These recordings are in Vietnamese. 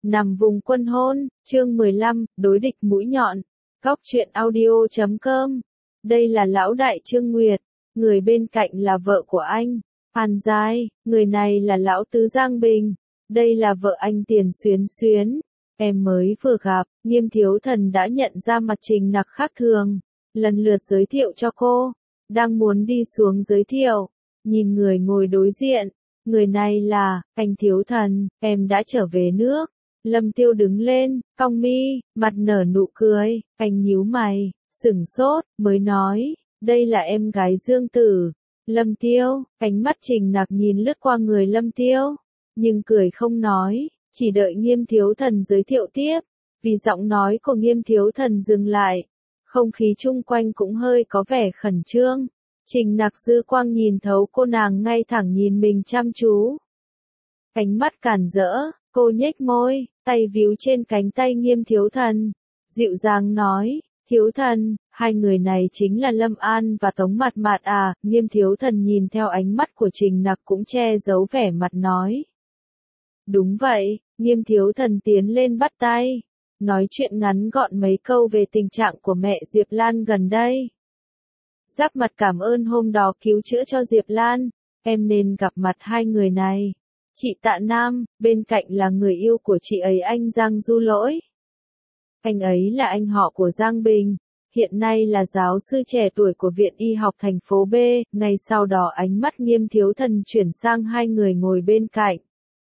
Nằm vùng quân hôn, chương 15, đối địch mũi nhọn. Góc truyện audio.com. Đây là lão đại Trương Nguyệt, người bên cạnh là vợ của anh, Hàn Giai, người này là lão tứ Giang Bình, đây là vợ anh Tiền Xuyến Xuyến. Em mới vừa gặp, Nghiêm Thiếu Thần đã nhận ra mặt Trình Nặc khác thường, lần lượt giới thiệu cho cô, đang muốn đi xuống giới thiệu, nhìn người ngồi đối diện, người này là, anh Thiếu Thần, em đã trở về nước. Lâm Tiêu đứng lên, cong mi, mặt nở nụ cười, anh nhíu mày, sửng sốt, mới nói, đây là em gái Dương Tử. Lâm Tiêu, ánh mắt Trình Nặc nhìn lướt qua người Lâm Tiêu, nhưng cười không nói, chỉ đợi Nghiêm Thiếu Thần giới thiệu tiếp, vì giọng nói của Nghiêm Thiếu Thần dừng lại, không khí chung quanh cũng hơi có vẻ khẩn trương. Trình Nặc dư quang nhìn thấu cô nàng ngay thẳng nhìn mình chăm chú. Ánh mắt cản rỡ, cô nhếch môi, tay víu trên cánh tay Nghiêm Thiếu Thần, dịu dàng nói, Thiếu Thần, hai người này chính là Lâm An và Tống Mạt Mạt à, Nghiêm Thiếu Thần nhìn theo ánh mắt của Trình Nặc cũng che giấu vẻ mặt nói. Đúng vậy, Nghiêm Thiếu Thần tiến lên bắt tay, nói chuyện ngắn gọn mấy câu về tình trạng của mẹ Diệp Lan gần đây. Giáp mặt cảm ơn hôm đó cứu chữa cho Diệp Lan, em nên gặp mặt hai người này. Chị Tạ Nam, bên cạnh là người yêu của chị ấy anh Giang Du Lỗi. Anh ấy là anh họ của Giang Bình, hiện nay là giáo sư trẻ tuổi của Viện Y học thành phố B, ngay sau đó ánh mắt Nghiêm Thiếu Thần chuyển sang hai người ngồi bên cạnh.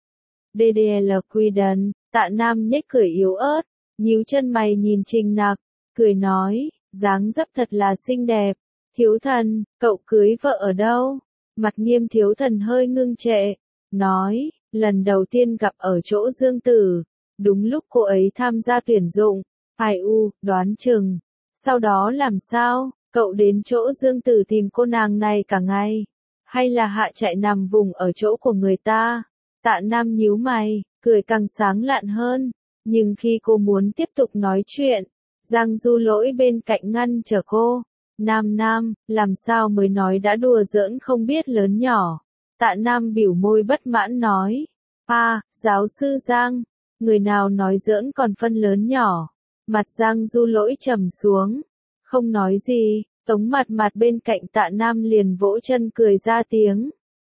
DDL Quiden, Tạ Nam nhếch cười yếu ớt, nhíu chân mày nhìn Trình Nặc, cười nói, dáng dấp thật là xinh đẹp. Thiếu Thần, cậu cưới vợ ở đâu? Mặt Nghiêm Thiếu Thần hơi ngưng trệ, nói, lần đầu tiên gặp ở chỗ Dương Tử, đúng lúc cô ấy tham gia tuyển dụng, ai đoán chừng. Sau đó làm sao, cậu đến chỗ Dương Tử tìm cô nàng này cả ngày, hay là hạ chạy nằm vùng ở chỗ của người ta? Tạ Nam nhíu mày, cười càng sáng lạn hơn, nhưng khi cô muốn tiếp tục nói chuyện, Giang Du Lỗi bên cạnh ngăn trở cô. Nam, làm sao mới nói đã đùa giỡn không biết lớn nhỏ. Tạ Nam biểu môi bất mãn nói, giáo sư Giang, người nào nói giỡn còn phân lớn nhỏ. Mặt Giang Du Lỗi trầm xuống, không nói gì, Tống Mạt Mạt bên cạnh Tạ Nam liền vỗ chân cười ra tiếng.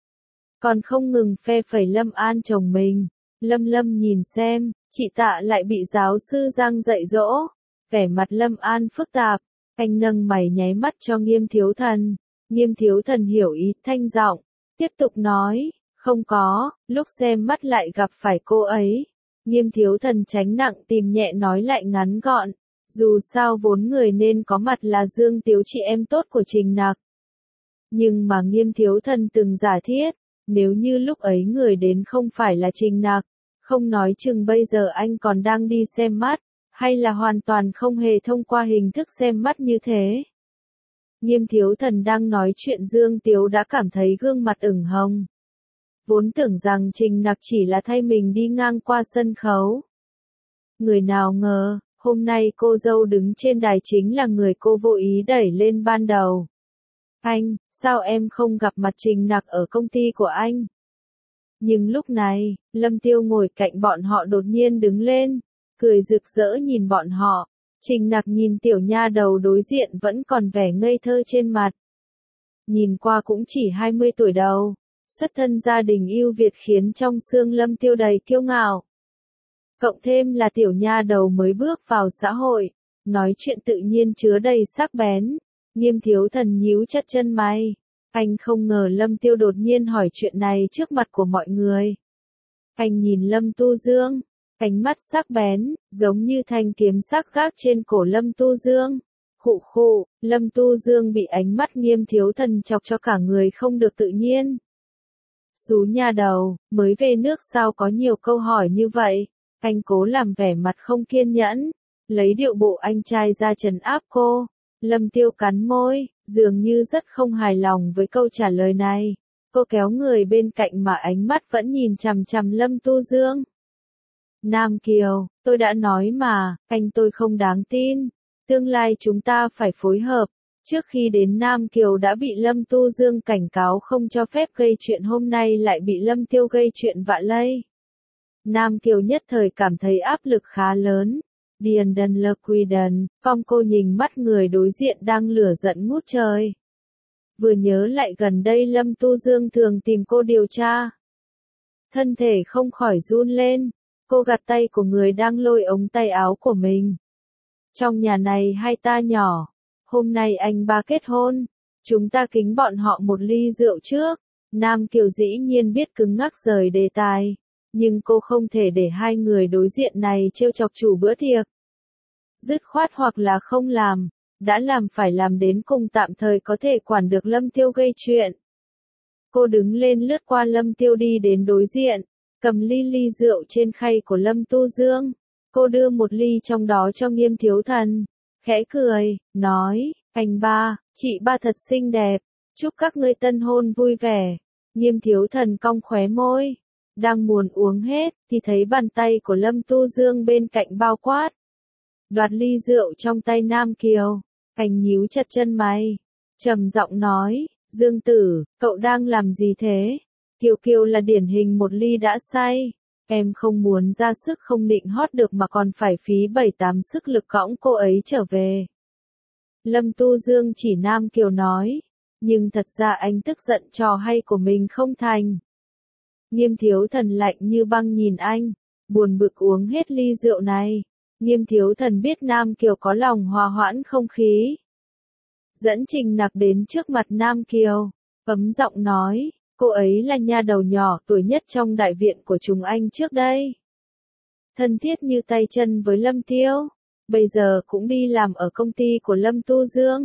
Còn không ngừng phe phẩy Lâm An chồng mình, Lâm nhìn xem, chị Tạ lại bị giáo sư Giang dạy dỗ, vẻ mặt Lâm An phức tạp. Anh nâng mày nháy mắt cho Nghiêm Thiếu Thần. Nghiêm Thiếu Thần hiểu ý, thanh giọng, tiếp tục nói, không có, lúc xem mắt lại gặp phải cô ấy. Nghiêm Thiếu Thần tránh nặng tìm nhẹ nói lại ngắn gọn, dù sao vốn người nên có mặt là Dương Tiếu chị em tốt của Trình Nặc. Nhưng mà Nghiêm Thiếu Thần từng giả thiết, nếu như lúc ấy người đến không phải là Trình Nặc, không nói chừng bây giờ anh còn đang đi xem mắt. Hay là hoàn toàn không hề thông qua hình thức xem mắt như thế. Nghiêm Thiếu Thần đang nói chuyện Dương Tiếu đã cảm thấy gương mặt ửng hồng. Vốn tưởng rằng Trình Nặc chỉ là thay mình đi ngang qua sân khấu. Người nào ngờ, hôm nay cô dâu đứng trên đài chính là người cô vô ý đẩy lên ban đầu. Anh, sao em không gặp mặt Trình Nặc ở công ty của anh? Nhưng lúc này, Lâm Tiêu ngồi cạnh bọn họ đột nhiên đứng lên. Cười rực rỡ nhìn bọn họ, Trình Nặc nhìn tiểu nha đầu đối diện vẫn còn vẻ ngây thơ trên mặt. Nhìn qua cũng chỉ 20 tuổi đầu, xuất thân gia đình ưu Việt khiến trong xương Lâm Tiêu đầy kiêu ngạo. Cộng thêm là tiểu nha đầu mới bước vào xã hội, nói chuyện tự nhiên chứa đầy sắc bén. Nghiêm Thiếu Thần nhíu chặt chân mày, anh không ngờ Lâm Tiêu đột nhiên hỏi chuyện này trước mặt của mọi người. Anh nhìn Lâm Tu Dương. Ánh mắt sắc bén, giống như thanh kiếm sắc gác trên cổ Lâm Tu Dương. Khụ, Lâm Tu Dương bị ánh mắt Nghiêm Thiếu Thần chọc cho cả người không được tự nhiên. Xú nha đầu, mới về nước sao có nhiều câu hỏi như vậy? Anh cố làm vẻ mặt không kiên nhẫn, lấy điệu bộ anh trai ra trấn áp cô. Lâm Tiêu cắn môi, dường như rất không hài lòng với câu trả lời này. Cô kéo người bên cạnh mà ánh mắt vẫn nhìn chằm chằm Lâm Tu Dương. Nam Kiều, tôi đã nói mà, anh tôi không đáng tin. Tương lai chúng ta phải phối hợp. Trước khi đến Nam Kiều đã bị Lâm Tu Dương cảnh cáo không cho phép gây chuyện, hôm nay lại bị Lâm Tiêu gây chuyện vạ lây. Nam Kiều nhất thời cảm thấy áp lực khá lớn. Điền đần lơ quy đần, phong cô nhìn mắt người đối diện đang lửa giận ngút trời. Vừa nhớ lại gần đây Lâm Tu Dương thường tìm cô điều tra. Thân thể không khỏi run lên, cô gạt tay của người đang lôi ống tay áo của mình. Trong nhà này hai ta nhỏ, hôm nay anh ba kết hôn, chúng ta kính bọn họ một ly rượu trước. Nam Kiều dĩ nhiên biết cứng ngắc rời đề tài, nhưng cô không thể để hai người đối diện này trêu chọc chủ bữa tiệc. Dứt khoát hoặc là không làm, đã làm phải làm đến cùng tạm thời có thể quản được Lâm Tiêu gây chuyện. Cô đứng lên lướt qua Lâm Tiêu đi đến đối diện, cầm ly rượu trên khay của Lâm Tu Dương. Cô đưa một ly trong đó cho Nghiêm Thiếu Thần, khẽ cười, nói, anh ba, chị ba thật xinh đẹp, chúc các ngươi tân hôn vui vẻ. Nghiêm Thiếu Thần cong khóe môi, đang muốn uống hết, thì thấy bàn tay của Lâm Tu Dương bên cạnh bao quát. Đoạt ly rượu trong tay Nam Kiều, anh nhíu chặt chân mày, trầm giọng nói, Dương Tử, cậu đang làm gì thế? Kiều Kiều là điển hình một ly đã say, em không muốn ra sức không định hót được mà còn phải phí 7-8 sức lực cõng cô ấy trở về. Lâm Tu Dương chỉ Nam Kiều nói, nhưng thật ra anh tức giận trò hay của mình không thành. Nghiêm Thiếu Thần lạnh như băng nhìn anh, buồn bực uống hết ly rượu này. Nghiêm Thiếu Thần biết Nam Kiều có lòng hòa hoãn không khí. Dẫn Trình Nặc đến trước mặt Nam Kiều, ấm giọng nói, cô ấy là nha đầu nhỏ tuổi nhất trong đại viện của chúng anh trước đây. Thân thiết như tay chân với Lâm Tiêu, bây giờ cũng đi làm ở công ty của Lâm Tu Dương.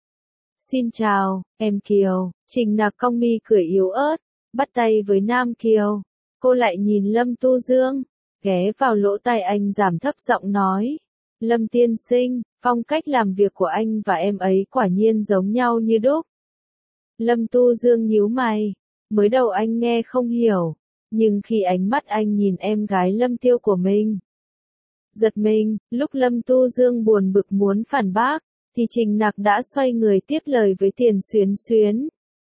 Xin chào, em Kiều. Trình Nặc cong mi cười yếu ớt, bắt tay với Nam Kiều. Cô lại nhìn Lâm Tu Dương, ghé vào lỗ tai anh giảm thấp giọng nói, Lâm tiên sinh, phong cách làm việc của anh và em ấy quả nhiên giống nhau như đúc. Lâm Tu Dương nhíu mày, mới đầu anh nghe không hiểu, nhưng khi ánh mắt anh nhìn em gái Lâm Tiêu của mình, giật mình. Lúc Lâm Tu Dương buồn bực muốn phản bác, thì Trình Nặc đã xoay người tiếp lời với Tiền Xuyến Xuyến.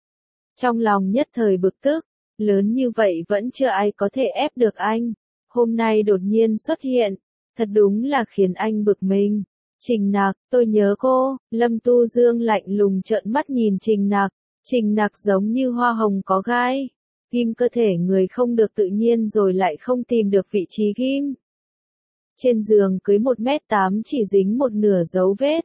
Trong lòng nhất thời bực tức, lớn như vậy vẫn chưa ai có thể ép được anh, hôm nay đột nhiên xuất hiện, thật đúng là khiến anh bực mình. Trình Nặc, tôi nhớ cô. Lâm Tu Dương lạnh lùng trợn mắt nhìn Trình Nặc. Trình Nặc giống như hoa hồng có gai, ghim cơ thể người không được tự nhiên rồi lại không tìm được vị trí ghim. Trên giường cưới 1m8 chỉ dính một nửa dấu vết.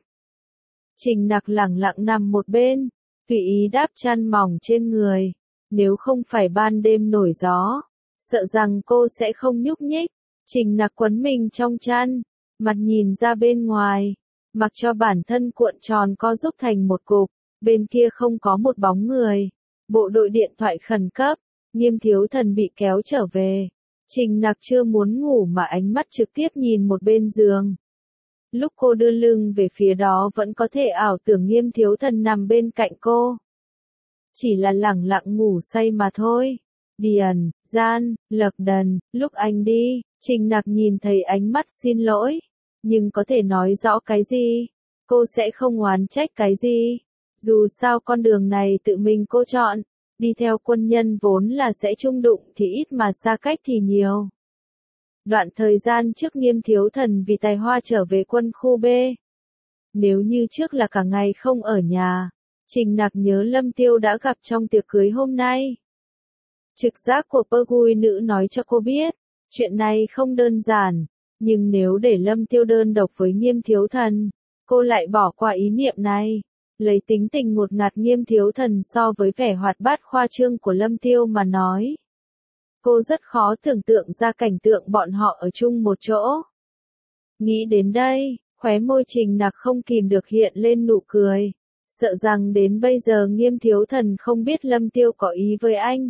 Trình Nặc lẳng lặng nằm một bên, tùy ý đáp chăn mỏng trên người. Nếu không phải ban đêm nổi gió, sợ rằng cô sẽ không nhúc nhích. Trình Nặc quấn mình trong chăn, mặt nhìn ra bên ngoài, mặc cho bản thân cuộn tròn co rúm thành một cục, bên kia không có một bóng người. Bộ đội điện thoại khẩn cấp, Nghiêm Thiếu Thần bị kéo trở về. Trình Nặc chưa muốn ngủ mà ánh mắt trực tiếp nhìn một bên giường. Lúc cô đưa lưng về phía đó vẫn có thể ảo tưởng Nghiêm Thiếu Thần nằm bên cạnh cô. Chỉ là lẳng lặng ngủ say mà thôi. Điền, Gian, Lộc Đần, lúc anh đi, Trình Nặc nhìn thấy ánh mắt xin lỗi. Nhưng có thể nói rõ cái gì? Cô sẽ không oán trách cái gì? Dù sao con đường này tự mình cô chọn. Đi theo quân nhân vốn là sẽ chung đụng thì ít mà xa cách thì nhiều. Đoạn thời gian trước Nghiêm Thiếu Thần vì tài hoa trở về quân khu B. Nếu như trước là cả ngày không ở nhà, Trình Nặc nhớ Lâm Tiêu đã gặp trong tiệc cưới hôm nay. Trực giác của Pegui nữ nói cho cô biết, chuyện này không đơn giản, nhưng nếu để Lâm Tiêu đơn độc với Nghiêm Thiếu Thần, cô lại bỏ qua ý niệm này. Lấy tính tình ngột ngạt Nghiêm Thiếu Thần so với vẻ hoạt bát khoa trương của Lâm Tiêu mà nói. Cô rất khó tưởng tượng ra cảnh tượng bọn họ ở chung một chỗ. Nghĩ đến đây, khóe môi Trình Nặc không kìm được hiện lên nụ cười. Sợ rằng đến bây giờ Nghiêm Thiếu Thần không biết Lâm Tiêu có ý với anh.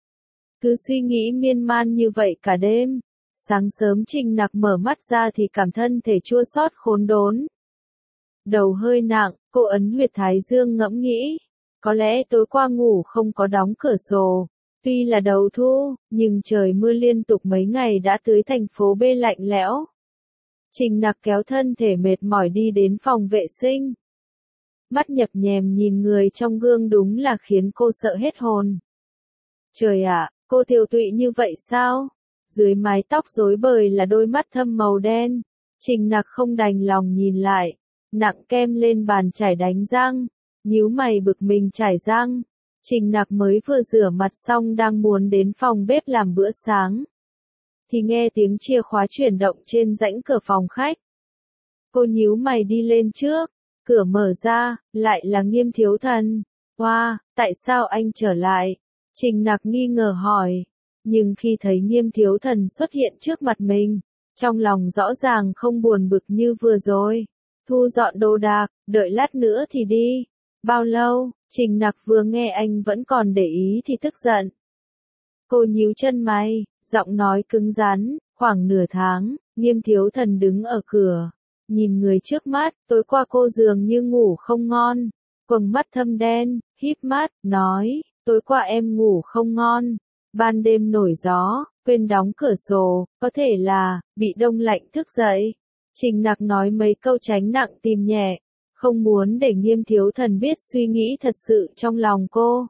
Cứ suy nghĩ miên man như vậy cả đêm. Sáng sớm Trình Nặc mở mắt ra thì cảm thân thể chua xót khốn đốn. Đầu hơi nặng, cô ấn huyệt thái dương ngẫm nghĩ. Có lẽ tối qua ngủ không có đóng cửa sổ. Tuy là đầu thu, nhưng trời mưa liên tục mấy ngày đã tưới thành phố B lạnh lẽo. Trình Nặc kéo thân thể mệt mỏi đi đến phòng vệ sinh. Mắt nhập nhèm nhìn người trong gương đúng là khiến cô sợ hết hồn. Trời ạ, cô tiều tụy như vậy sao? dưới mái tóc rối bời là đôi mắt thâm màu đen. Trình Nặc không đành lòng nhìn lại, nặng kem lên bàn chải đánh răng, nhíu mày bực mình chải răng. Trình Nặc mới vừa rửa mặt xong đang muốn đến phòng bếp làm bữa sáng, thì nghe tiếng chìa khóa chuyển động trên rãnh cửa phòng khách. Cô nhíu mày đi lên trước, cửa mở ra, lại là Nghiêm Thiếu Thần. Wow, tại sao anh trở lại? Trình Nặc nghi ngờ hỏi, nhưng khi thấy Nghiêm Thiếu Thần xuất hiện trước mặt mình, trong lòng rõ ràng không buồn bực như vừa rồi. Thu dọn đồ đạc, đợi lát nữa thì đi. Bao lâu? Trình Nặc vừa nghe anh vẫn còn để ý thì tức giận. Cô nhíu chân mày, giọng nói cứng rắn, khoảng nửa tháng. Nghiêm Thiếu Thần đứng ở cửa, nhìn người trước mắt, tối qua cô dường như ngủ không ngon. Quầng mắt thâm đen, híp mắt, nói, tối qua em ngủ không ngon. Ban đêm nổi gió, quên đóng cửa sổ, có thể là bị đông lạnh thức dậy. Trình Nặc nói mấy câu tránh nặng tìm nhẹ, không muốn để Nghiêm Thiếu Thần biết suy nghĩ thật sự trong lòng cô.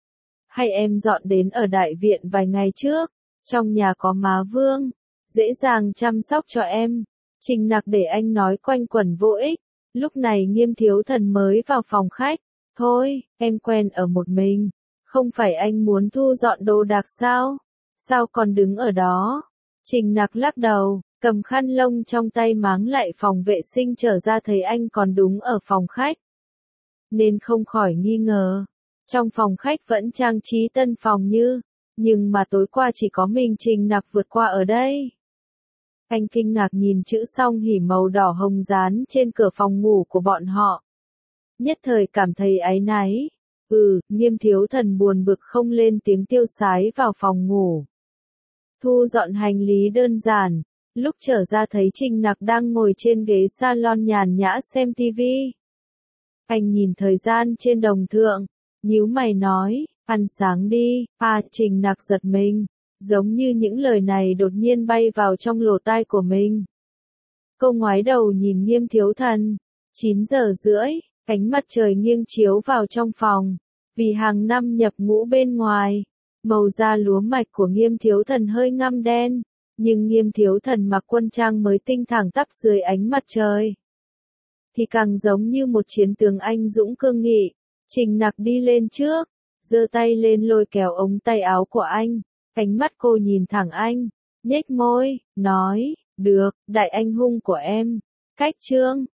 Hay em dọn đến ở đại viện vài ngày trước, trong nhà có má Vương, dễ dàng chăm sóc cho em. Trình Nặc để anh nói quanh quẩn vô ích. Lúc này Nghiêm Thiếu Thần mới vào phòng khách. Thôi, em quen ở một mình. Không phải anh muốn thu dọn đồ đạc sao? Sao còn đứng ở đó? Trình Nặc lắc đầu, cầm khăn lông trong tay máng lại phòng vệ sinh trở ra thấy anh còn đúng ở phòng khách. Nên không khỏi nghi ngờ. Trong phòng khách vẫn trang trí tân phòng nhưng mà tối qua chỉ có mình Trình Nặc vượt qua ở đây. Anh kinh ngạc nhìn chữ song hỉ màu đỏ hồng dán trên cửa phòng ngủ của bọn họ. Nhất thời cảm thấy áy náy. Nghiêm Thiếu Thần buồn bực không lên tiếng tiêu sái vào phòng ngủ. Thu dọn hành lý đơn giản, lúc trở ra thấy Trình Nặc đang ngồi trên ghế salon nhàn nhã xem tivi. Anh nhìn thời gian trên đồng thượng, nhíu mày nói, ăn sáng đi. Trình Nặc giật mình, giống như những lời này đột nhiên bay vào trong lỗ tai của mình. Cô ngoái đầu nhìn Nghiêm Thiếu Thần. 9:30, ánh mặt trời nghiêng chiếu vào trong phòng. Vì hàng năm nhập ngũ bên ngoài, màu da lúa mạch của Nghiêm Thiếu Thần hơi ngăm đen, nhưng Nghiêm Thiếu Thần mặc quân trang mới tinh thẳng tắp dưới ánh mặt trời, thì càng giống như một chiến tướng anh dũng cương nghị. Trình Nặc đi lên trước, giơ tay lên lôi kéo ống tay áo của anh. Ánh mắt cô nhìn thẳng anh, nhếch môi, nói, được, đại anh hùng của em. Cách chương